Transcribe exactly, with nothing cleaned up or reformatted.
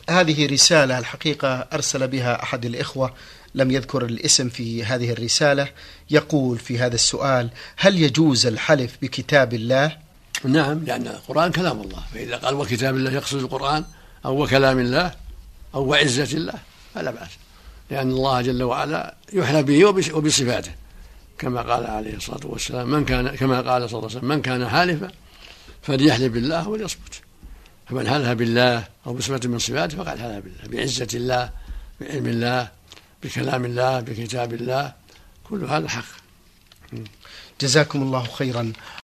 هذه رسالة الحقيقة أرسل بها أحد الإخوة، لم يذكر الاسم في هذه الرسالة، يقول في هذا السؤال: هل يجوز الحلف بكتاب الله؟ نعم، لأن القرآن كلام الله، فإذا قال وكتاب الله يقصد القرآن أو وكلام الله أو وعزة الله فلا بأس، لأن الله جل وعلا يحلى به وبصفاته، كما قال عليه الصلاة والسلام من كان كما قال صلى الله عليه وسلم: من كان حالفا فليحلف بالله وليصمت. فمن حلف بالله أو بصفة من صفاته فقد حلف بالله، بعزة الله، بعلم الله، بكلام الله، بكتاب الله، كل هذا حق. جزاكم الله خيرا.